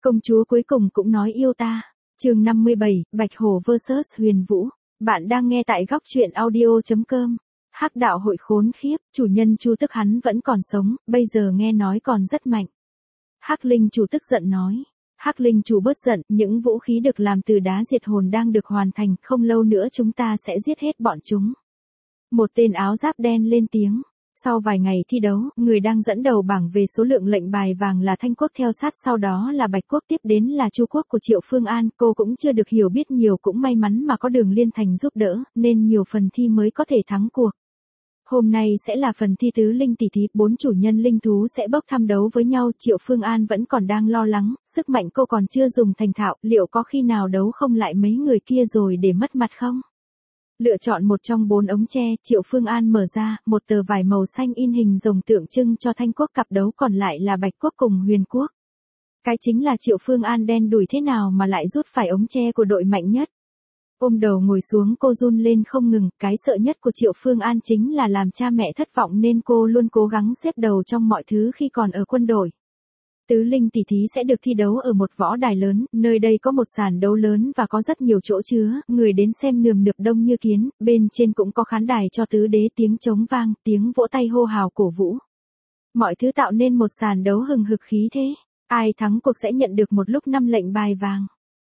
Công chúa cuối cùng cũng nói yêu ta. Chương 57, Bạch Hổ vs Huyền Vũ. Bạn đang nghe tại góc truyện audio.com. Hắc đạo hội khốn khiếp, chủ nhân Chu Tức hắn vẫn còn sống, bây giờ nghe nói còn rất mạnh. Hắc Linh chủ tức giận nói. Hắc Linh chủ bớt giận, những vũ khí được làm từ đá diệt hồn đang được hoàn thành, không lâu nữa chúng ta sẽ giết hết bọn chúng. Một tên áo giáp đen lên tiếng. Sau vài ngày thi đấu, người đang dẫn đầu bảng về số lượng lệnh bài vàng là Thanh Quốc, theo sát sau đó là Bạch Quốc, tiếp đến là Chu Quốc của Triệu Phương An. Cô cũng chưa được hiểu biết nhiều, cũng may mắn mà có Đường Liên Thành giúp đỡ, nên nhiều phần thi mới có thể thắng cuộc. Hôm nay sẽ là phần thi tứ linh tỷ thí, 4 chủ nhân linh thú sẽ bốc thăm đấu với nhau. Triệu Phương An vẫn còn đang lo lắng, sức mạnh cô còn chưa dùng thành thạo, liệu có khi nào đấu không lại mấy người kia rồi để mất mặt không? Lựa chọn một trong 4 ống tre, Triệu Phương An mở ra, một tờ vải màu xanh in hình rồng tượng trưng cho Thanh Quốc, cặp đấu còn lại là Bạch Quốc cùng Huyền Quốc. Cái chính là Triệu Phương An đen đủi thế nào mà lại rút phải ống tre của đội mạnh nhất. Ôm đầu ngồi xuống, cô run lên không ngừng, cái sợ nhất của Triệu Phương An chính là làm cha mẹ thất vọng, nên cô luôn cố gắng xếp đầu trong mọi thứ khi còn ở quân đội. Tứ linh tỷ thí sẽ được thi đấu ở một võ đài lớn, nơi đây có một sàn đấu lớn và có rất nhiều chỗ chứa, người đến xem nườm nượp đông như kiến, bên trên cũng có khán đài cho tứ đế, tiếng trống vang, tiếng vỗ tay hô hào cổ vũ. Mọi thứ tạo nên một sàn đấu hừng hực khí thế, ai thắng cuộc sẽ nhận được một lúc 5 lệnh bài vàng.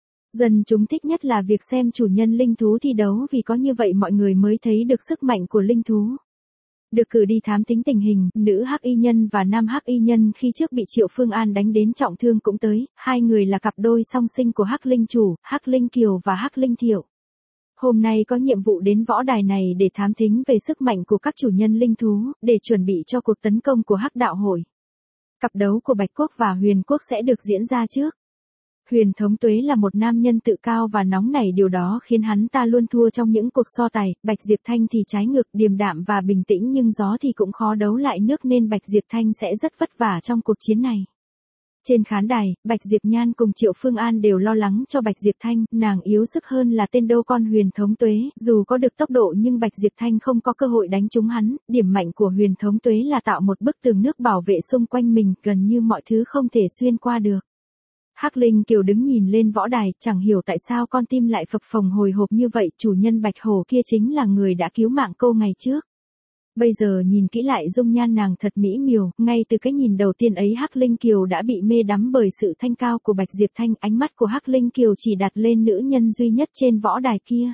Dân chúng thích nhất là việc xem chủ nhân linh thú thi đấu, vì có như vậy mọi người mới thấy được sức mạnh của linh thú. Được cử đi thám tính tình hình, nữ hắc y nhân và nam hắc y nhân khi trước bị Triệu Phương An đánh đến trọng thương cũng tới, hai người là cặp đôi song sinh của Hắc Linh chủ, Hắc Linh Kiều và Hắc Linh Thiệu. Hôm nay có nhiệm vụ đến võ đài này để thám thính về sức mạnh của các chủ nhân linh thú, để chuẩn bị cho cuộc tấn công của Hắc đạo hội. Cặp đấu của Bạch Quốc và Huyền Quốc sẽ được diễn ra trước. Huyền Thống Tuế là một nam nhân tự cao và nóng nảy, điều đó khiến hắn ta luôn thua trong những cuộc so tài. Bạch Diệp Thanh thì trái ngược, điềm đạm và bình tĩnh, nhưng gió thì cũng khó đấu lại nước, nên Bạch Diệp Thanh sẽ rất vất vả trong cuộc chiến này. Trên khán đài, Bạch Diệp Nhan cùng Triệu Phương An đều lo lắng cho Bạch Diệp Thanh, nàng yếu sức hơn là tên đô con Huyền Thống Tuế, dù có được tốc độ nhưng Bạch Diệp Thanh không có cơ hội đánh trúng hắn. Điểm mạnh của Huyền Thống Tuế là tạo một bức tường nước bảo vệ xung quanh mình, gần như mọi thứ không thể xuyên qua được. Hắc Linh Kiều đứng nhìn lên võ đài, chẳng hiểu tại sao con tim lại phập phồng hồi hộp như vậy, chủ nhân Bạch Hổ kia chính là người đã cứu mạng cô ngày trước. Bây giờ nhìn kỹ lại dung nhan nàng thật mỹ miều, ngay từ cái nhìn đầu tiên ấy Hắc Linh Kiều đã bị mê đắm bởi sự thanh cao của Bạch Diệp Thanh, ánh mắt của Hắc Linh Kiều chỉ đặt lên nữ nhân duy nhất trên võ đài kia.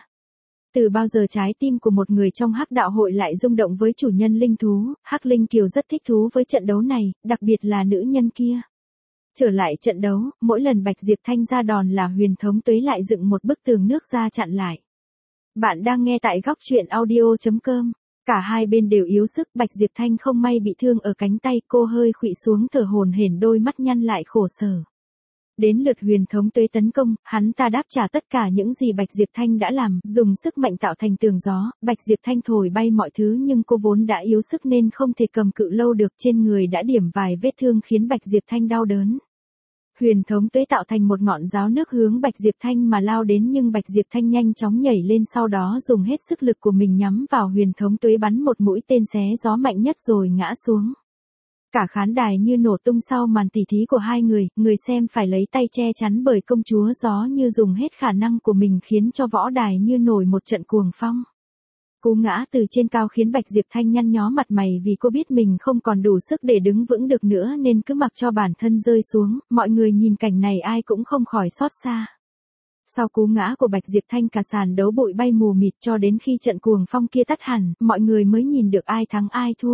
Từ bao giờ trái tim của một người trong Hắc đạo hội lại rung động với chủ nhân linh thú, Hắc Linh Kiều rất thích thú với trận đấu này, đặc biệt là nữ nhân kia. Trở lại trận đấu, mỗi lần Bạch Diệp Thanh ra đòn là Huyền Thống Tuế lại dựng một bức tường nước ra chặn lại. Bạn đang nghe tại góc truyện audio.com. Cả hai bên đều yếu sức, Bạch Diệp Thanh không may bị thương ở cánh tay, cô hơi khuỵu xuống thở hổn hển, đôi mắt nhăn lại khổ sở. Đến lượt Huyền Thống Tuế tấn công, hắn ta đáp trả tất cả những gì Bạch Diệp Thanh đã làm, dùng sức mạnh tạo thành tường gió. Bạch Diệp Thanh thổi bay mọi thứ, nhưng cô vốn đã yếu sức nên không thể cầm cự lâu được, trên người đã điểm vài vết thương khiến Bạch Diệp Thanh đau đớn. Huyền Thống Tuế tạo thành một ngọn giáo nước hướng Bạch Diệp Thanh mà lao đến, nhưng Bạch Diệp Thanh nhanh chóng nhảy lên, sau đó dùng hết sức lực của mình nhắm vào Huyền Thống Tuế, bắn một mũi tên xé gió mạnh nhất rồi ngã xuống. Cả khán đài như nổ tung sau màn tỉ thí của hai người, người xem phải lấy tay che chắn bởi công chúa gió như dùng hết khả năng của mình, khiến cho võ đài như nổi một trận cuồng phong. Cú ngã từ trên cao khiến Bạch Diệp Thanh nhăn nhó mặt mày, vì cô biết mình không còn đủ sức để đứng vững được nữa nên cứ mặc cho bản thân rơi xuống. Mọi người nhìn cảnh này ai cũng không khỏi xót xa. Sau cú ngã của Bạch Diệp Thanh, cả sàn đấu bụi bay mù mịt, cho đến khi trận cuồng phong kia tắt hẳn, mọi người mới nhìn được ai thắng ai thua.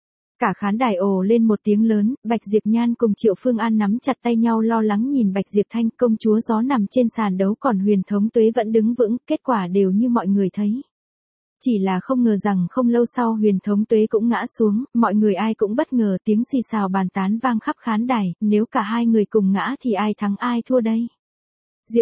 Cả khán đài ồ lên một tiếng lớn, Bạch Diệp Nhan cùng Triệu Phương An nắm chặt tay nhau lo lắng nhìn Bạch Diệp Thanh, công chúa gió nằm trên sàn đấu còn Huyền Thống Tuế vẫn đứng vững, kết quả đều như mọi người thấy. Chỉ là không ngờ rằng không lâu sau Huyền Thống Tuế cũng ngã xuống, mọi người ai cũng bất ngờ, tiếng xì xào bàn tán vang khắp khán đài, nếu cả hai người cùng ngã thì ai thắng ai thua đây? Diệp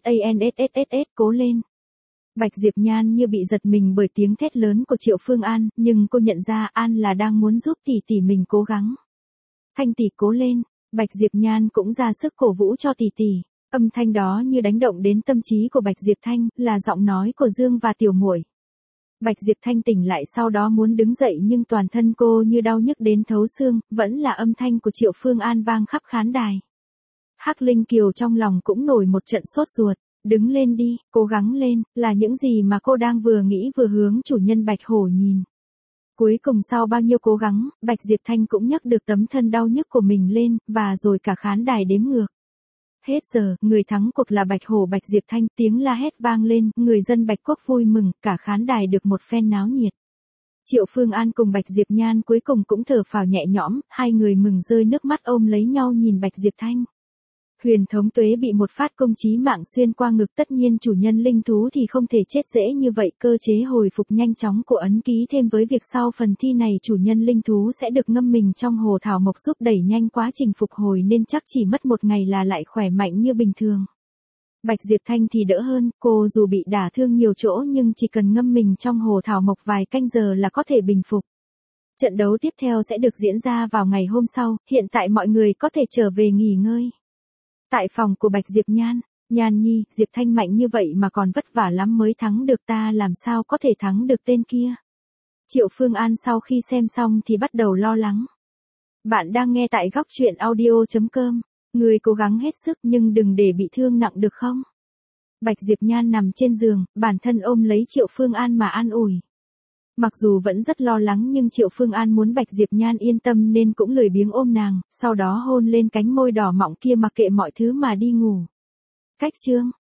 TSANSSS cố lên. Bạch Diệp Nhan như bị giật mình bởi tiếng thét lớn của Triệu Phương An, nhưng cô nhận ra An là đang muốn giúp tỷ tỷ mình cố gắng. Thanh tỷ cố lên, Bạch Diệp Nhan cũng ra sức cổ vũ cho tỷ tỷ. Âm thanh đó như đánh động đến tâm trí của Bạch Diệp Thanh, là giọng nói của Dương và Tiểu Muội. Bạch Diệp Thanh tỉnh lại sau đó muốn đứng dậy, nhưng toàn thân cô như đau nhức đến thấu xương, vẫn là âm thanh của Triệu Phương An vang khắp khán đài. Hắc Linh Kiều trong lòng cũng nổi một trận sốt ruột. Đứng lên đi, cố gắng lên, là những gì mà cô đang vừa nghĩ vừa hướng chủ nhân Bạch Hổ nhìn. Cuối cùng sau bao nhiêu cố gắng, Bạch Diệp Thanh cũng nhấc được tấm thân đau nhức của mình lên, và rồi cả khán đài đếm ngược. Hết giờ, người thắng cuộc là Bạch Hổ Bạch Diệp Thanh, tiếng la hét vang lên, người dân Bạch Quốc vui mừng, cả khán đài được một phen náo nhiệt. Triệu Phương An cùng Bạch Diệp Nhan cuối cùng cũng thở phào nhẹ nhõm, hai người mừng rơi nước mắt ôm lấy nhau nhìn Bạch Diệp Thanh. Huyền Thống Tuế bị một phát công chí mạng xuyên qua ngực, tất nhiên chủ nhân linh thú thì không thể chết dễ như vậy, cơ chế hồi phục nhanh chóng của ấn ký thêm với việc sau phần thi này chủ nhân linh thú sẽ được ngâm mình trong hồ thảo mộc giúp đẩy nhanh quá trình phục hồi nên chắc chỉ mất một ngày là lại khỏe mạnh như bình thường. Bạch Diệp Thanh thì đỡ hơn, cô dù bị đả thương nhiều chỗ nhưng chỉ cần ngâm mình trong hồ thảo mộc vài canh giờ là có thể bình phục. Trận đấu tiếp theo sẽ được diễn ra vào ngày hôm sau, hiện tại mọi người có thể trở về nghỉ ngơi. Tại phòng của Bạch Diệp Nhan, Nhan nhi, Diệp Thanh mạnh như vậy mà còn vất vả lắm mới thắng được, ta làm sao có thể thắng được tên kia. Triệu Phương An sau khi xem xong thì bắt đầu lo lắng. Bạn đang nghe tại góc truyện audio.com, người cố gắng hết sức nhưng đừng để bị thương nặng được không? Bạch Diệp Nhan nằm trên giường, bản thân ôm lấy Triệu Phương An mà an ủi. Mặc dù vẫn rất lo lắng nhưng Triệu Phương An muốn Bạch Diệp Nhan yên tâm nên cũng lười biếng ôm nàng, sau đó hôn lên cánh môi đỏ mọng kia mặc kệ mọi thứ mà đi ngủ. Cách chương